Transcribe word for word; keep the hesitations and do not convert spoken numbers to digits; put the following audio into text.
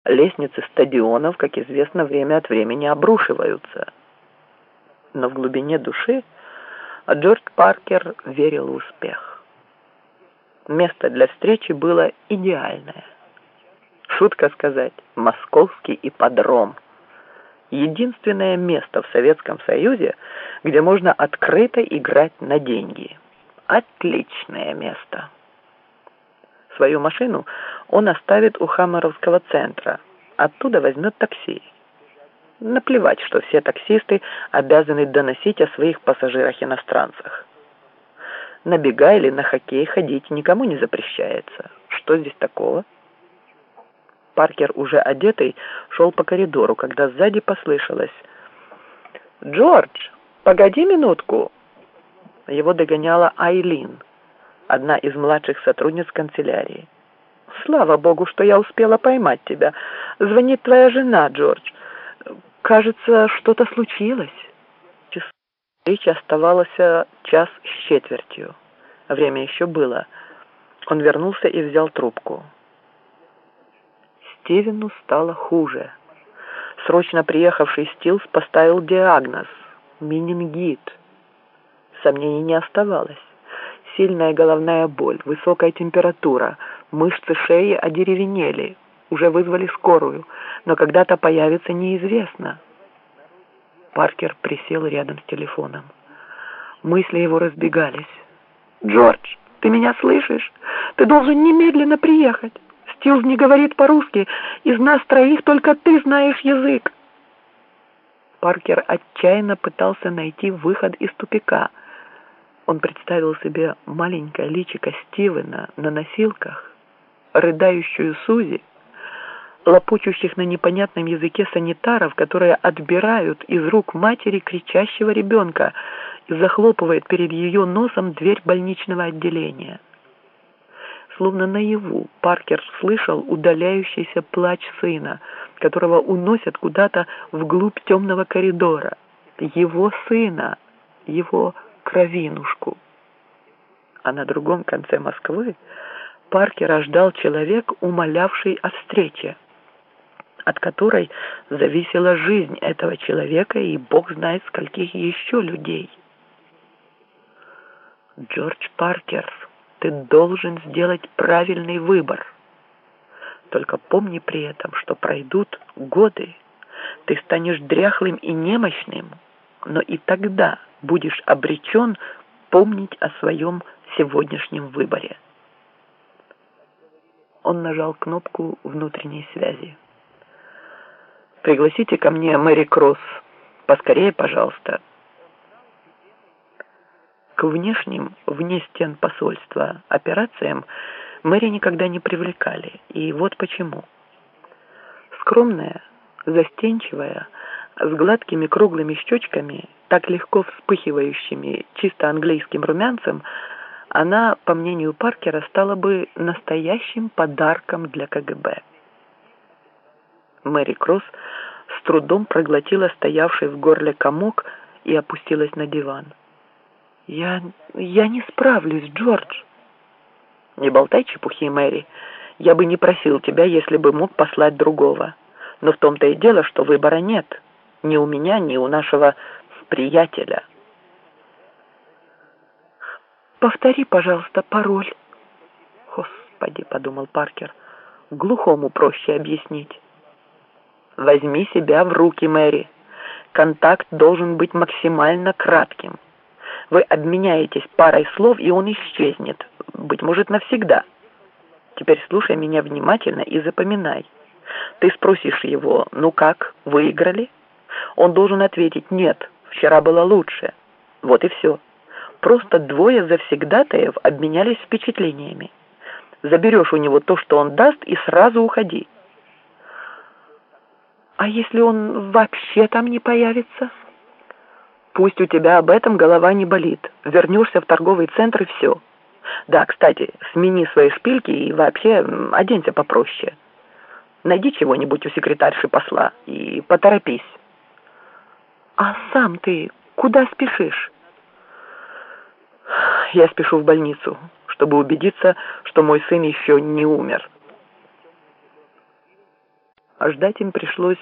Лестницы стадионов, как известно, время от времени обрушиваются. Но в глубине души Джордж Паркер верил в успех. Место для встречи было идеальное. Шутка сказать, московский ипподром. Единственное место в Советском Союзе, где можно открыто играть на деньги. Отличное место. Свою машину он оставит у Хаммеровского центра. Оттуда возьмет такси. Наплевать, что все таксисты обязаны доносить о своих пассажирах-иностранцах. На бега или на хоккей ходить никому не запрещается. Что здесь такого? Паркер, уже одетый, шел по коридору, когда сзади послышалось: «Джордж, погоди минутку!» Его догоняла Айлин, одна из младших сотрудниц канцелярии. «Слава Богу, что я успела поймать тебя. Звонит твоя жена, Джордж. Кажется, что-то случилось». Часу встречи оставалось час с четвертью. Время еще было. Он вернулся и взял трубку. Стивену стало хуже. Срочно приехавший Стилс поставил диагноз – менингит. Сомнений не оставалось. Сильная головная боль, высокая температура, мышцы шеи одеревенели, уже вызвали скорую, но когда-то появится неизвестно. Паркер присел рядом с телефоном. Мысли его разбегались. «Джордж, ты меня слышишь? Ты должен немедленно приехать. Стилс не говорит по-русски. Из нас троих только ты знаешь язык». Паркер отчаянно пытался найти выход из тупика. Он представил себе маленькое личико Стивена на носилках, рыдающую Сузи, лопочущих на непонятном языке санитаров, которые отбирают из рук матери кричащего ребенка и захлопывают перед ее носом дверь больничного отделения. Словно наяву Паркер слышал удаляющийся плач сына, которого уносят куда-то вглубь темного коридора. Его сына, его кровинушку. А на другом конце Москвы Паркера ждал человек, умолявший о встрече, от которой зависела жизнь этого человека и бог знает скольких еще людей. «Джордж Паркер, ты должен сделать правильный выбор. Только помни при этом, что пройдут годы, ты станешь дряхлым и немощным, но и тогда будешь обречен помнить о своем сегодняшнем выборе». Он нажал кнопку внутренней связи. «Пригласите ко мне Мэри Кросс. Поскорее, пожалуйста». К внешним, вне стен посольства, операциям Мэри никогда не привлекали, и вот почему. Скромная, застенчивая, с гладкими круглыми щечками, так легко вспыхивающими чисто английским румянцем, она, по мнению Паркера, стала бы настоящим подарком для ка гэ бэ. Мэри Кросс с трудом проглотила стоявший в горле комок и опустилась на диван. «Я... я не справлюсь, Джордж». «Не болтай чепухи, Мэри. Я бы не просил тебя, если бы мог послать другого. Но в том-то и дело, что выбора нет. Ни у меня, ни у нашего приятеля». «Повтори, пожалуйста, пароль». «Господи», — подумал Паркер, — «глухому проще объяснить». «Возьми себя в руки, Мэри. Контакт должен быть максимально кратким. Вы обменяетесь парой слов, и он исчезнет, быть может, навсегда. Теперь слушай меня внимательно и запоминай. Ты спросишь его: ну как, выиграли? Он должен ответить: нет, вчера было лучше. Вот и все. Просто двое завсегдатаев обменялись впечатлениями. Заберешь у него то, что он даст, и сразу уходи». «А если он вообще там не появится?» «Пусть у тебя об этом голова не болит. Вернешься в торговый центр и все. Да, кстати, смени свои шпильки и вообще оденься попроще. Найди чего-нибудь у секретарши посла и поторопись». «А сам ты куда спешишь?» «Я спешу в больницу, чтобы убедиться, что мой сын еще не умер». а ждать им пришлось